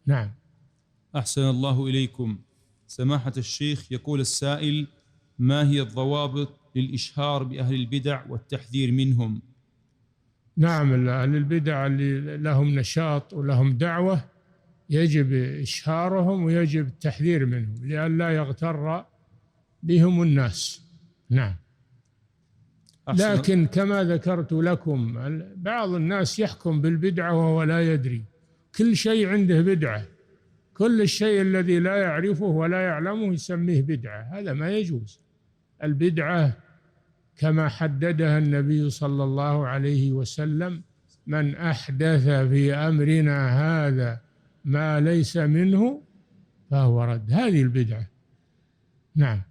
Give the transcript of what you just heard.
نعم. أحسن الله إليكم. سماحة الشيخ، يقول السائل: ما هي الضوابط للإشهار بأهل البدع والتحذير منهم؟ نعم، أهل البدع اللي لهم نشاط ولهم دعوة يجب إشهارهم ويجب التحذير منهم لئلا يغتر بهم الناس. نعم. لكن كما ذكرت لكم بعض الناس يحكم بالبدعة وهو لا يدري، كل شيء عنده بدعة، كل الشيء الذي لا يعرفه ولا يعلمه يسميه بدعة، هذا ما يجوز. البدعة كما حددها النبي صلى الله عليه وسلم: من أحدث في أمرنا هذا ما ليس منه فهو رد. هذه البدعة. نعم.